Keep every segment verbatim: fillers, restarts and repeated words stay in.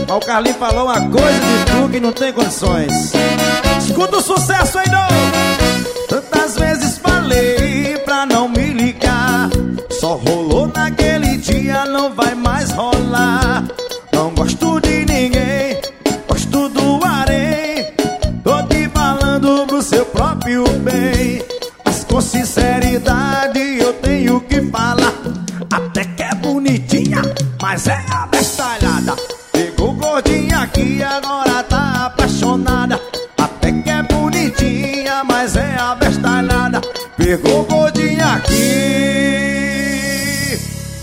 Ó, o Carlinhos falou uma coisa de tu que não tem condições. Escuta o sucesso aí, não. Tantas vezes falei pra não me ligar, só rolou naquele dia, não vai mais rolar. Não gosto de ninguém, gosto do harém. Tô te falando pro seu próprio bem, mas com sinceridade eu tenho que falar. Até que é bonitinha, mas é abestalhada. Pegou gordinha aqui, agora tá apaixonada. Até que é bonitinha, mas é abestalhada. Pegou gordinha aqui.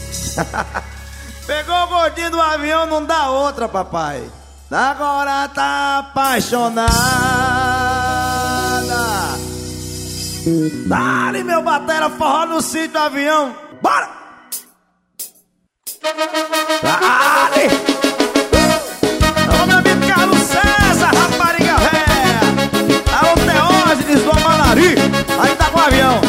Pegou o gordinho do avião, não dá outra, papai. Agora tá apaixonada. Dale, meu batera, forró no sítio do avião. Bora! Dale! Alô, meu amigo Carlos César, rapariga véia. Alô, Teógenes do Amalari. Aí tá com o avião.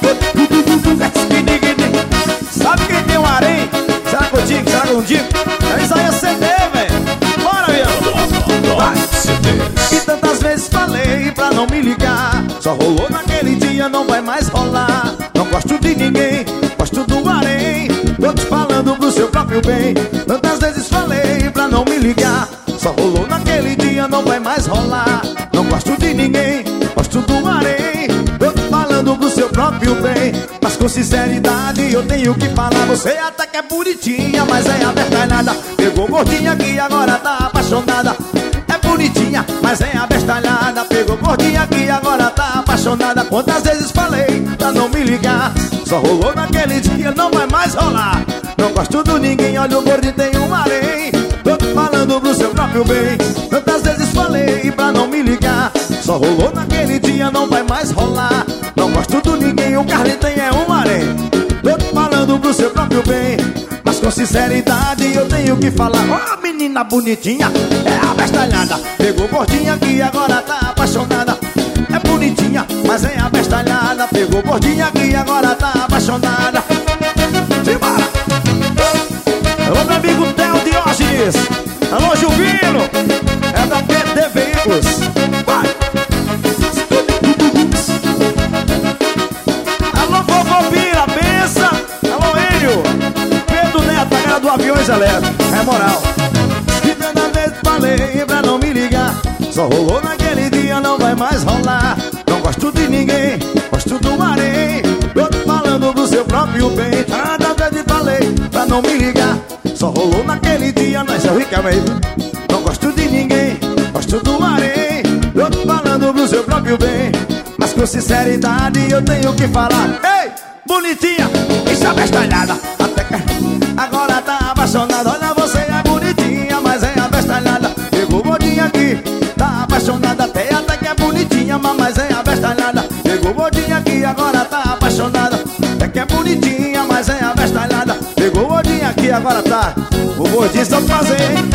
Sabe quem tem um harém? Será que eu digo? Será que eu não digo? Isso aí é C D, velho. Bora, avião. Vai. E tantas vezes falei pra não me ligar, só rolou naquele dia, não vai mais rolar. Não gosto de ninguém, gosto do harém. Tô te falando pro seu próprio bem. Tantas vezes falei pra não me ligar, só rolou naquele dia, não vai mais rolar. Não gosto de ninguém, gosto do harém. Tô te falando pro seu próprio bem, mas com sinceridade eu tenho que falar. Você até que é bonitinha, mas é abestalhada. Pegou gordinha aqui, agora tá apaixonada. É bonitinha, mas é abestalhada. Pegou gordinha aqui, agora tá apaixonada. Quantas vezes falei pra não me ligar, só rolou naquele dia, não vai mais rolar. Não gosto de ninguém, olha o gordinho tem um harém. Tô te falando pro seu próprio bem. Tantas vezes falei pra não me ligar, só rolou naquele dia, não vai mais rolar. Não gosto de ninguém, o Carlinhos tem é um harém. Tô te falando pro seu próprio bem, mas com sinceridade eu tenho que falar. Ó, oh, menina bonitinha, é abestalhada. Pegou gordinha aqui, agora tá apaixonada. É bonitinha, mas é abestalhada. Pegou gordinha aqui, agora tá apaixonada. Simbora! Alô, meu amigo Theo Diógenes. Alô, Juvino. É da P T Veículos. Vai! Alô, Cocopira, benção. Alô, Enio. Pedro Neto, a cara do Aviões Elétricos. É moral. E tanta vez falei pra não me ligar, só rolou naquele dia, não vai mais rolar. Não gosto de ninguém, gosto do harém. Tô te falando do seu próprio bem. Tanta vez falei pra não me ligar, só rolou naquele dia, nós é rica mesmo. Não gosto de ninguém, gosto do harém. Tô te falando do seu próprio bem, mas com sinceridade eu tenho que falar. Ei, bonitinha, isso é abestalhada. Até que agora tá apaixonada. Olha, você é bonitinha, mas é abestalhada. Pegou gordinha aqui, tá apaixonada. Até até que é bonitinha, mas é abestalhada. Pegou gordinha aqui, agora tá apaixonada. Até que é bonitinha, mas é abestalhada. Pegou gordinha aqui, agora tá. O gordinho só fazer, hein?